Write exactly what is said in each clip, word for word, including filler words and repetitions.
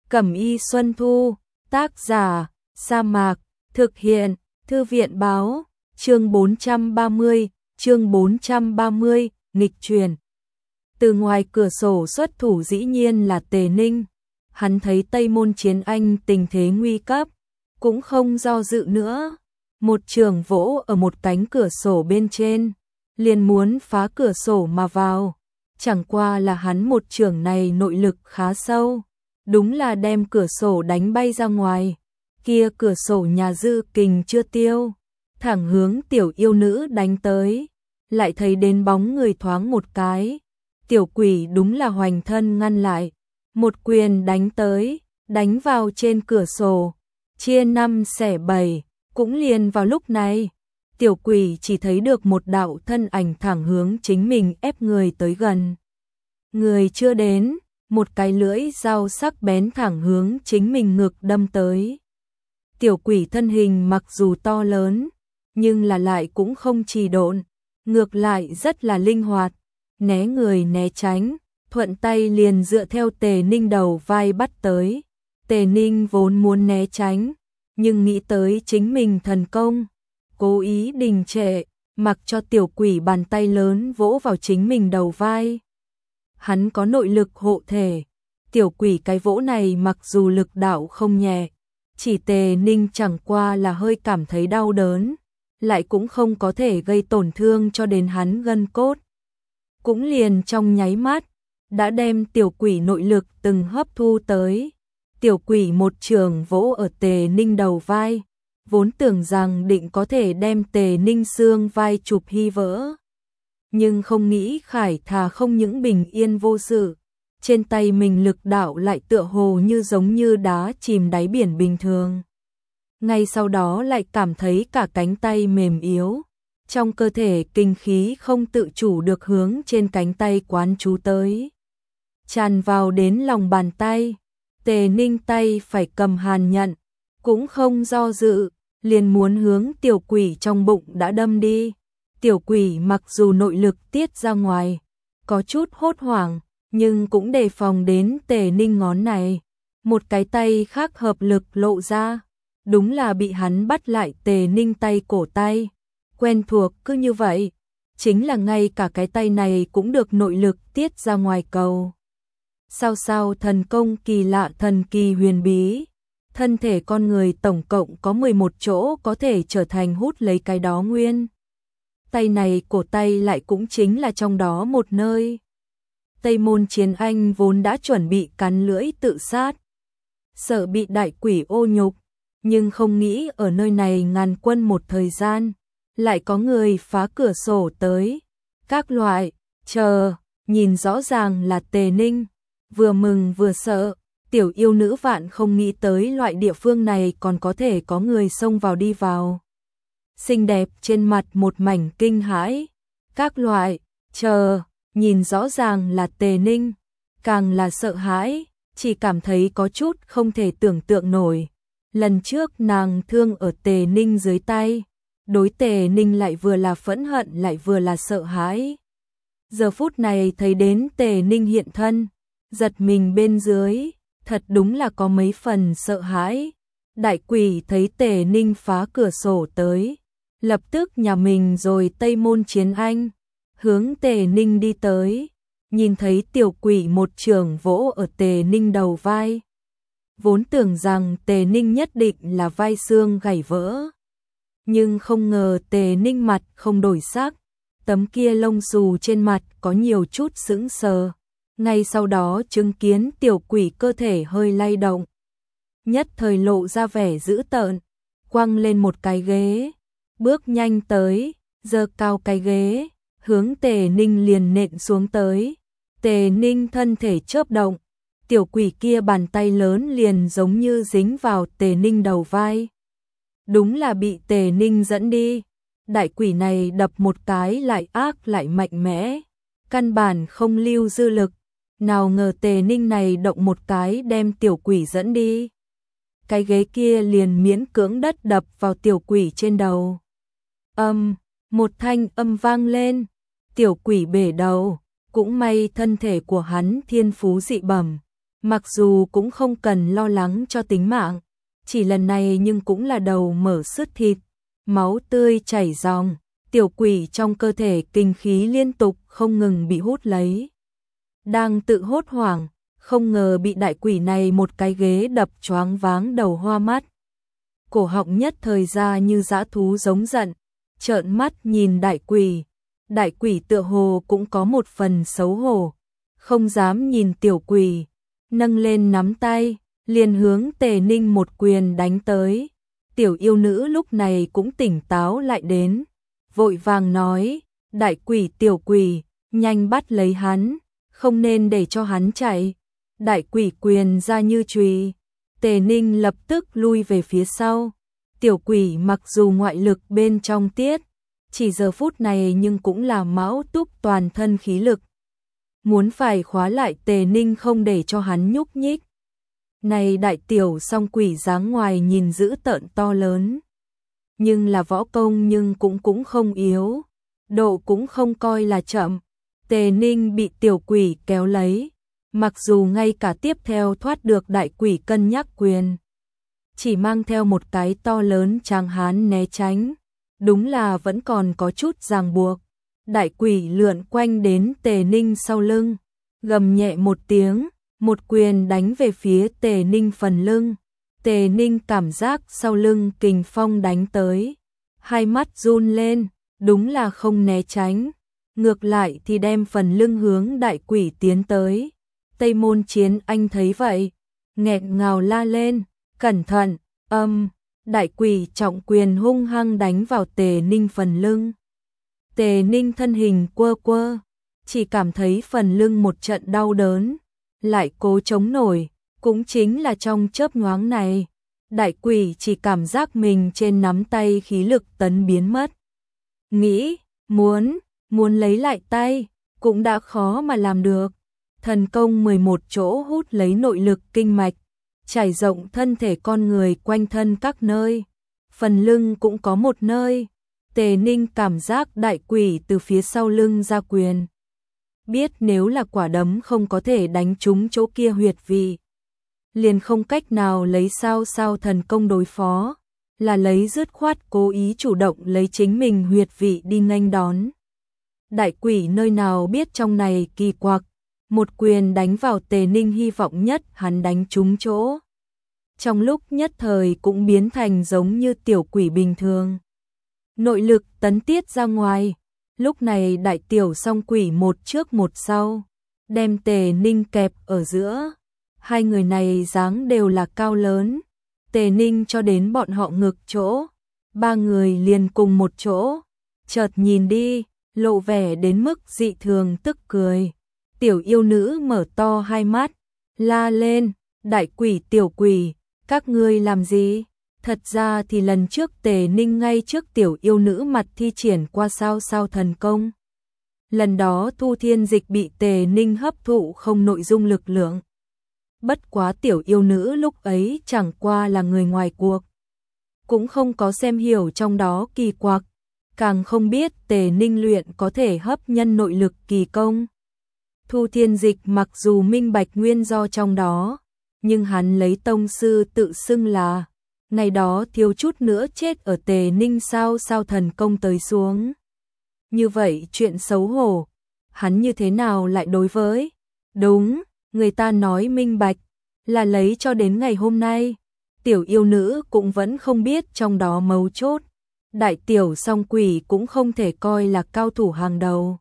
Cẩm y Xuân Thu, tác giả, Sa Mạc, thực hiện, Thư viện báo, chương bốn trăm ba mươi, chương bốn trăm ba mươi, nghịch truyền. Từ ngoài cửa sổ xuất thủ dĩ nhiên là Tề Ninh, hắn thấy Tây Môn Chiến Anh tình thế nguy cấp, cũng không do dự nữa, một chưởng vỗ ở một cánh cửa sổ bên trên, liền muốn phá cửa sổ mà vào, chẳng qua là hắn một chưởng này nội lực khá sâu, đúng là đem cửa sổ đánh bay ra ngoài, kia cửa sổ nhà dư kình chưa tiêu, thẳng hướng tiểu yêu nữ đánh tới, lại thấy đến bóng người thoáng một cái, tiểu quỷ đúng là hoành thân ngăn lại, một quyền đánh tới, đánh vào trên cửa sổ, chia năm xẻ bảy, cũng liền vào lúc này, tiểu quỷ chỉ thấy được một đạo thân ảnh thẳng hướng chính mình ép người tới gần. Người chưa đến, một cái lưỡi dao sắc bén thẳng hướng chính mình ngực đâm tới. Tiểu quỷ thân hình mặc dù to lớn, nhưng là lại cũng không trì độn, ngược lại rất là linh hoạt, né người né tránh, thuận tay liền dựa theo Tề Ninh đầu vai bắt tới. Tề Ninh vốn muốn né tránh, nhưng nghĩ tới chính mình thần công, cố ý đình trệ, mặc cho tiểu quỷ bàn tay lớn vỗ vào chính mình đầu vai. Hắn có nội lực hộ thể, tiểu quỷ cái vỗ này mặc dù lực đạo không nhẹ, chỉ Tề Ninh chẳng qua là hơi cảm thấy đau đớn, lại cũng không có thể gây tổn thương cho đến hắn gân cốt. Cũng liền trong nháy mắt, đã đem tiểu quỷ nội lực từng hấp thu tới. Tiểu quỷ một trường vỗ ở Tề Ninh đầu vai, vốn tưởng rằng định có thể đem Tề Ninh xương vai chụp hy vỡ. Nhưng không nghĩ Khải thà không những bình yên vô sự, trên tay mình lực đạo lại tựa hồ như giống như đá chìm đáy biển bình thường. Ngay sau đó lại cảm thấy cả cánh tay mềm yếu, trong cơ thể kinh khí không tự chủ được hướng trên cánh tay quán chú tới, tràn vào đến lòng bàn tay. Tề Ninh tay phải cầm hàn nhận, cũng không do dự, liền muốn hướng tiểu quỷ trong bụng đã đâm đi. Tiểu quỷ mặc dù nội lực tiết ra ngoài, có chút hốt hoảng, nhưng cũng đề phòng đến Tề Ninh ngón này. Một cái tay khác hợp lực lộ ra, đúng là bị hắn bắt lại Tề Ninh tay cổ tay. Quen thuộc cứ như vậy, chính là ngay cả cái tay này cũng được nội lực tiết ra ngoài cầu. Sao sao thần công kỳ lạ thần kỳ huyền bí, thân thể con người tổng cộng có mười một chỗ có thể trở thành hút lấy cái đó nguyên. Tay này cổ tay lại cũng chính là trong đó một nơi. Tây Môn Chiến Anh vốn đã chuẩn bị cắn lưỡi tự sát, sợ bị đại quỷ ô nhục, nhưng không nghĩ ở nơi này ngàn quân một thời gian, lại có người phá cửa sổ tới. Các loại, chờ, nhìn rõ ràng là Tề Ninh, vừa mừng vừa sợ, tiểu yêu nữ vạn không nghĩ tới loại địa phương này còn có thể có người xông vào đi vào. Xinh đẹp trên mặt một mảnh kinh hãi. Các loại, chờ, nhìn rõ ràng là Tề Ninh, càng là sợ hãi, chỉ cảm thấy có chút không thể tưởng tượng nổi. Lần trước nàng thương ở Tề Ninh dưới tay, đối Tề Ninh lại vừa là phẫn hận lại vừa là sợ hãi. Giờ phút này thấy đến Tề Ninh hiện thân, giật mình bên dưới, thật đúng là có mấy phần sợ hãi. Đại quỷ thấy Tề Ninh phá cửa sổ tới, lập tức nhà mình rồi Tây Môn Chiến Anh, hướng Tề Ninh đi tới, nhìn thấy tiểu quỷ một trường vỗ ở Tề Ninh đầu vai. Vốn tưởng rằng Tề Ninh nhất định là vai xương gãy vỡ, nhưng không ngờ Tề Ninh mặt không đổi sắc, tấm kia lông xù trên mặt có nhiều chút sững sờ. Ngay sau đó chứng kiến tiểu quỷ cơ thể hơi lay động, nhất thời lộ ra vẻ dữ tợn, quăng lên một cái ghế, bước nhanh tới, giơ cao cái ghế, hướng Tề Ninh liền nện xuống tới. Tề Ninh thân thể chớp động, tiểu quỷ kia bàn tay lớn liền giống như dính vào Tề Ninh đầu vai. Đúng là bị Tề Ninh dẫn đi. Đại quỷ này đập một cái lại ác lại mạnh mẽ, căn bản không lưu dư lực. Nào ngờ Tề Ninh này động một cái đem tiểu quỷ dẫn đi. Cái ghế kia liền miễn cưỡng đất đập vào tiểu quỷ trên đầu. Âm, một thanh âm vang lên, tiểu quỷ bể đầu, cũng may thân thể của hắn thiên phú dị bẩm, Mặc dù cũng không cần lo lắng cho tính mạng, chỉ lần này nhưng cũng là đầu mở sứt thịt, máu tươi chảy ròng, tiểu quỷ trong cơ thể kinh khí liên tục không ngừng bị hút lấy. Đang tự hốt hoảng, không ngờ bị đại quỷ này một cái ghế đập choáng váng đầu hoa mắt. Cổ họng nhất thời ra như dã thú giống giận, trợn mắt nhìn đại quỷ. Đại quỷ tựa hồ cũng có một phần xấu hổ, không dám nhìn tiểu quỷ, nâng lên nắm tay, liền hướng Tề Ninh một quyền đánh tới. Tiểu yêu nữ lúc này cũng tỉnh táo lại đến, vội vàng nói, đại quỷ tiểu quỷ, nhanh bắt lấy hắn, không nên để cho hắn chạy. Đại quỷ quyền ra như chùy, Tề Ninh lập tức lui về phía sau. Tiểu quỷ mặc dù ngoại lực bên trong tiết, chỉ giờ phút này nhưng cũng là mão túc toàn thân khí lực. Muốn phải khóa lại Tề Ninh không để cho hắn nhúc nhích. Này đại tiểu song quỷ dáng ngoài nhìn dữ tợn to lớn, nhưng là võ công nhưng cũng cũng không yếu, độ cũng không coi là chậm. Tề Ninh bị tiểu quỷ kéo lấy, mặc dù ngay cả tiếp theo thoát được đại quỷ cân nhắc quyền, chỉ mang theo một cái to lớn tráng hán né tránh, đúng là vẫn còn có chút ràng buộc. Đại quỷ lượn quanh đến Tề Ninh sau lưng, gầm nhẹ một tiếng, một quyền đánh về phía Tề Ninh phần lưng. Tề Ninh cảm giác sau lưng kình phong đánh tới, hai mắt run lên, đúng là không né tránh, ngược lại thì đem phần lưng hướng đại quỷ tiến tới. Tây Môn Chiến Anh thấy vậy, nghẹn ngào la lên, cẩn thận, âm, đại quỷ trọng quyền hung hăng đánh vào Tề Ninh phần lưng. Tề Ninh thân hình quơ quơ, chỉ cảm thấy phần lưng một trận đau đớn, lại cố chống nổi, cũng chính là trong chớp nhoáng này, đại quỷ chỉ cảm giác mình trên nắm tay khí lực tấn biến mất. Nghĩ, muốn, muốn lấy lại tay, cũng đã khó mà làm được. Thần công mười một chỗ hút lấy nội lực kinh mạch, trải rộng thân thể con người quanh thân các nơi, phần lưng cũng có một nơi. Tề Ninh cảm giác đại quỷ từ phía sau lưng ra quyền, biết nếu là quả đấm không có thể đánh trúng chỗ kia huyệt vị, liền không cách nào lấy sao sao thần công đối phó, là lấy dứt khoát cố ý chủ động lấy chính mình huyệt vị đi nghênh đón. Đại quỷ nơi nào biết trong này kỳ quặc, một quyền đánh vào Tề Ninh, hy vọng nhất hắn đánh trúng chỗ. Trong lúc nhất thời cũng biến thành giống như tiểu quỷ bình thường. Nội lực tấn tiết ra ngoài, lúc này đại tiểu song quỷ một trước một sau, đem Tề Ninh kẹp ở giữa. Hai người này dáng đều là cao lớn, Tề Ninh cho đến bọn họ ngực chỗ, ba người liền cùng một chỗ, chợt nhìn đi, lộ vẻ đến mức dị thường tức cười. Tiểu yêu nữ mở to hai mắt, la lên, đại quỷ tiểu quỷ, các ngươi làm gì? Thật ra thì lần trước Tề Ninh ngay trước tiểu yêu nữ mặt thi triển qua sao sao thần công. Lần đó Thu Thiên Dịch bị Tề Ninh hấp thụ không nội dung lực lượng. Bất quá tiểu yêu nữ lúc ấy chẳng qua là người ngoài cuộc, cũng không có xem hiểu trong đó kỳ quặc, càng không biết Tề Ninh luyện có thể hấp nhân nội lực kỳ công. Thu Thiên Dịch mặc dù minh bạch nguyên do trong đó, nhưng hắn lấy tông sư tự xưng là, ngày đó thiếu chút nữa chết ở Tề Ninh sao sao thần công tới xuống. Như vậy chuyện xấu hổ, hắn như thế nào lại đối với? Đúng, người ta nói minh bạch, là lấy cho đến ngày hôm nay. Tiểu yêu nữ cũng vẫn không biết trong đó mấu chốt. Đại tiểu song quỷ cũng không thể coi là cao thủ hàng đầu.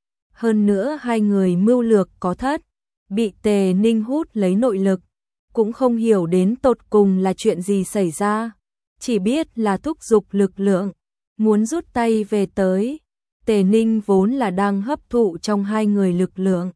Hơn nữa hai người mưu lược có thất, bị Tề Ninh hút lấy nội lực, cũng không hiểu đến tột cùng là chuyện gì xảy ra, chỉ biết là thúc giục lực lượng, muốn rút tay về tới. Tề Ninh vốn là đang hấp thụ trong hai người lực lượng,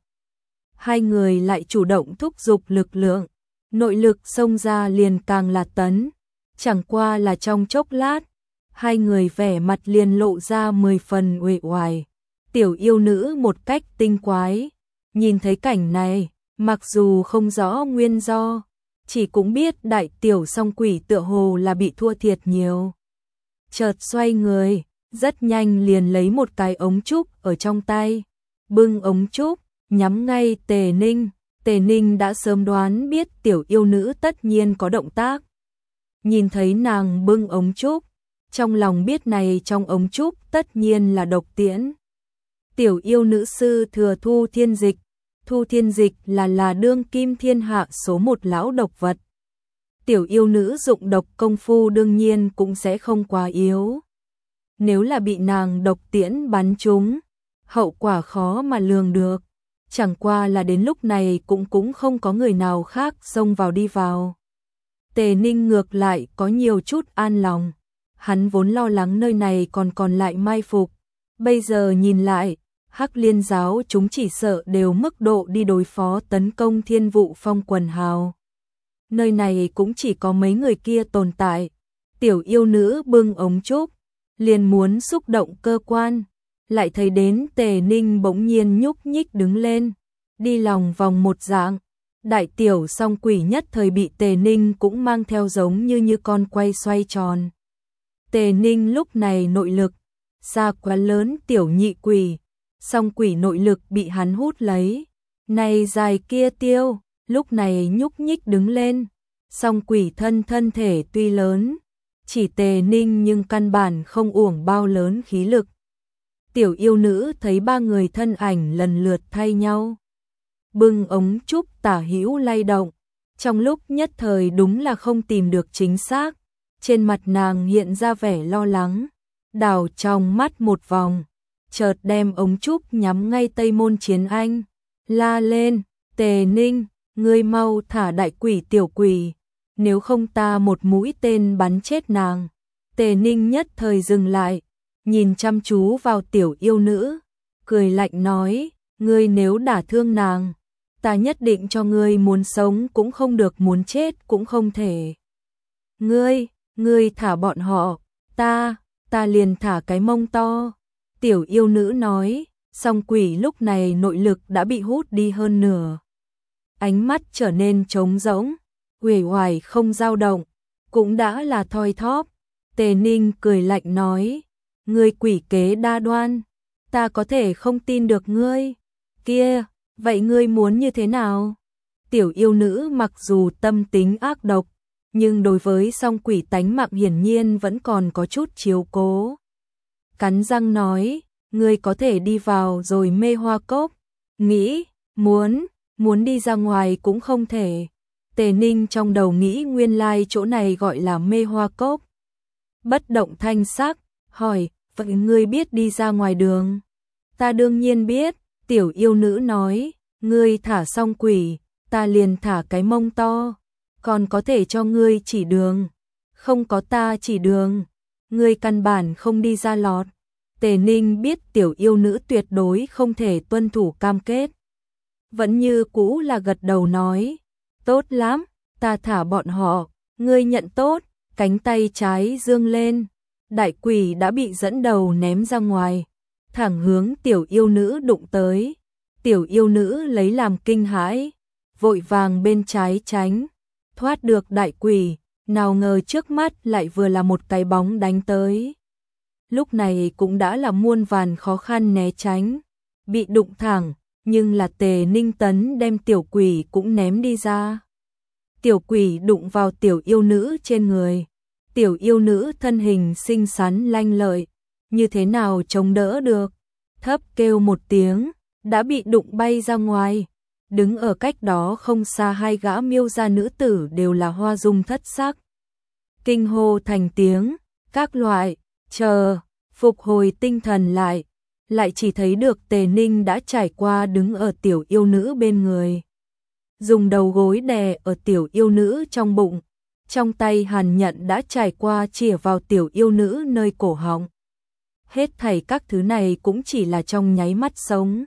hai người lại chủ động thúc giục lực lượng, nội lực xông ra liền càng là tấn, chẳng qua là trong chốc lát, hai người vẻ mặt liền lộ ra mười phần uể oải. Tiểu yêu nữ một cách tinh quái, nhìn thấy cảnh này, mặc dù không rõ nguyên do, chỉ cũng biết đại tiểu song quỷ tựa hồ là bị thua thiệt nhiều. Chợt xoay người, rất nhanh liền lấy một cái ống trúc ở trong tay, bưng ống trúc, nhắm ngay Tề Ninh, Tề Ninh đã sớm đoán biết tiểu yêu nữ tất nhiên có động tác. Nhìn thấy nàng bưng ống trúc, trong lòng biết này trong ống trúc tất nhiên là độc tiễn. Tiểu yêu nữ sư thừa Thu Thiên Dịch, Thu Thiên Dịch là là đương kim thiên hạ số một lão độc vật. Tiểu yêu nữ dụng độc công phu đương nhiên cũng sẽ không quá yếu. Nếu là bị nàng độc tiễn bắn trúng, hậu quả khó mà lường được. Chẳng qua là đến lúc này cũng cũng không có người nào khác xông vào đi vào. Tề Ninh ngược lại có nhiều chút an lòng. Hắn vốn lo lắng nơi này còn còn lại mai phục. Bây giờ nhìn lại, Hắc Liên giáo chúng chỉ sợ đều mức độ đi đối phó tấn công Thiên Vụ Phong quần hào. Nơi này cũng chỉ có mấy người kia tồn tại. Tiểu yêu nữ bưng ống trúc, liền muốn xúc động cơ quan, lại thấy đến Tề Ninh bỗng nhiên nhúc nhích đứng lên, đi lòng vòng một dạng. Đại tiểu song quỷ nhất thời bị Tề Ninh cũng mang theo giống như như con quay xoay tròn. Tề Ninh lúc này nội lực xa quá lớn tiểu nhị quỷ, song quỷ nội lực bị hắn hút lấy. Này dài kia tiêu, lúc này nhúc nhích đứng lên, song quỷ thân thân thể tuy lớn, chỉ Tề Ninh nhưng căn bản không uổng bao lớn khí lực. Tiểu yêu nữ thấy ba người thân ảnh lần lượt thay nhau, bưng ống trúc tả hữu lay động, trong lúc nhất thời đúng là không tìm được chính xác, trên mặt nàng hiện ra vẻ lo lắng, đảo trong mắt một vòng, chợt đem ống trúc nhắm ngay Tây Môn Chiến Anh, la lên, Tề Ninh, ngươi mau thả đại quỷ tiểu quỷ, nếu không ta một mũi tên bắn chết nàng. Tề Ninh nhất thời dừng lại, nhìn chăm chú vào tiểu yêu nữ, cười lạnh nói, ngươi nếu đả thương nàng, ta nhất định cho ngươi muốn sống cũng không được, muốn chết cũng không thể. Ngươi, ngươi thả bọn họ, ta, ta liền thả cái mông to. Tiểu yêu nữ nói, song quỷ lúc này nội lực đã bị hút đi hơn nửa. Ánh mắt trở nên trống rỗng, uể oải không dao động, cũng đã là thoi thóp. Tề Ninh cười lạnh nói, ngươi quỷ kế đa đoan, ta có thể không tin được ngươi. Kia, vậy ngươi muốn như thế nào? Tiểu yêu nữ mặc dù tâm tính ác độc, nhưng đối với song quỷ tánh mạng hiển nhiên vẫn còn có chút chiếu cố. Cắn răng nói, ngươi có thể đi vào rồi mê hoa cốc, nghĩ, muốn, muốn đi ra ngoài cũng không thể. Tề Ninh trong đầu nghĩ nguyên lai chỗ này gọi là mê hoa cốc. Bất động thanh sắc, hỏi, vậy ngươi biết đi ra ngoài đường? Ta đương nhiên biết, tiểu yêu nữ nói, ngươi thả xong quỷ, ta liền thả cái mông to, còn có thể cho ngươi chỉ đường. Không có ta chỉ đường, ngươi căn bản không đi ra lọt. Tề Ninh biết tiểu yêu nữ tuyệt đối không thể tuân thủ cam kết. Vẫn như cũ là gật đầu nói, tốt lắm, ta thả bọn họ, ngươi nhận tốt, cánh tay trái dương lên. Đại quỷ đã bị dẫn đầu ném ra ngoài, thẳng hướng tiểu yêu nữ đụng tới. Tiểu yêu nữ lấy làm kinh hãi, vội vàng bên trái tránh, thoát được đại quỷ, nào ngờ trước mắt lại vừa là một cái bóng đánh tới. Lúc này cũng đã là muôn vàn khó khăn né tránh, bị đụng thẳng, nhưng là Tề Ninh tấn đem tiểu quỷ cũng ném đi ra. Tiểu quỷ đụng vào tiểu yêu nữ trên người, tiểu yêu nữ thân hình xinh xắn lanh lợi, như thế nào chống đỡ được, thấp kêu một tiếng, đã bị đụng bay ra ngoài. Đứng ở cách đó không xa hai gã miêu gia nữ tử đều là hoa dung thất sắc, kinh hô thành tiếng, các loại, chờ, phục hồi tinh thần lại, lại chỉ thấy được Tề Ninh đã trải qua đứng ở tiểu yêu nữ bên người, dùng đầu gối đè ở tiểu yêu nữ trong bụng, trong tay hàn nhận đã trải qua chĩa vào tiểu yêu nữ nơi cổ họng. Hết thảy các thứ này cũng chỉ là trong nháy mắt sống.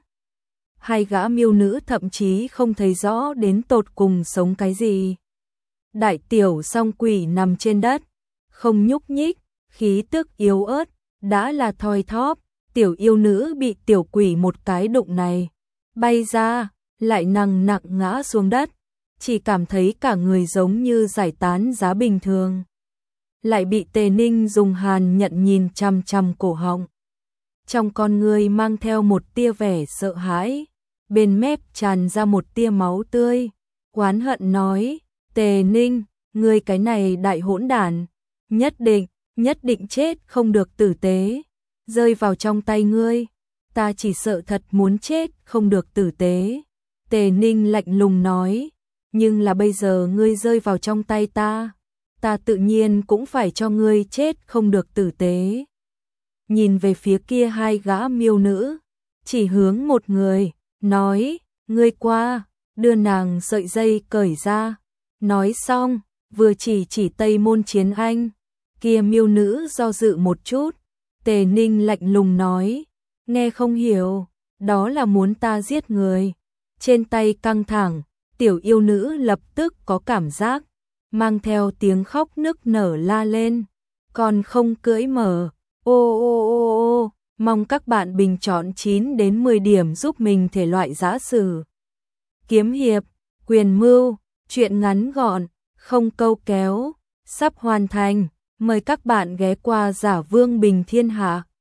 Hai gã miêu nữ thậm chí không thấy rõ đến tột cùng sống cái gì. Đại tiểu song quỷ nằm trên đất, không nhúc nhích, khí tức yếu ớt, đã là thoi thóp. Tiểu yêu nữ bị tiểu quỷ một cái đụng này, bay ra, lại nặng nặng ngã xuống đất, chỉ cảm thấy cả người giống như giải tán giá bình thường. Lại bị Tề Ninh dùng hàn nhận nhìn chằm chằm cổ họng. Trong con người mang theo một tia vẻ sợ hãi, bên mép tràn ra một tia máu tươi, oán hận nói, Tề Ninh, ngươi cái này đại hỗn đản, nhất định, nhất định chết không được tử tế, rơi vào trong tay ngươi, ta chỉ sợ thật muốn chết không được tử tế. Tề Ninh lạnh lùng nói, nhưng là bây giờ ngươi rơi vào trong tay ta, ta tự nhiên cũng phải cho ngươi chết không được tử tế. Nhìn về phía kia hai gã miêu nữ, chỉ hướng một người, nói, ngươi qua, đưa nàng sợi dây cởi ra. Nói xong, vừa chỉ chỉ Tây Môn Chiến Anh, kia miêu nữ do dự một chút, Tề Ninh lạnh lùng nói, nghe không hiểu, đó là muốn ta giết người. Trên tay căng thẳng, tiểu yêu nữ lập tức có cảm giác, mang theo tiếng khóc nức nở la lên, còn không cưỡi mở, ô ô ô ô, mong các bạn bình chọn chín đến mười điểm giúp mình thể loại dã sử. Kiếm hiệp, quyền mưu, truyện ngắn gọn, không câu kéo, sắp hoàn thành, mời các bạn ghé qua Giả Vương Bình Thiên Hạ.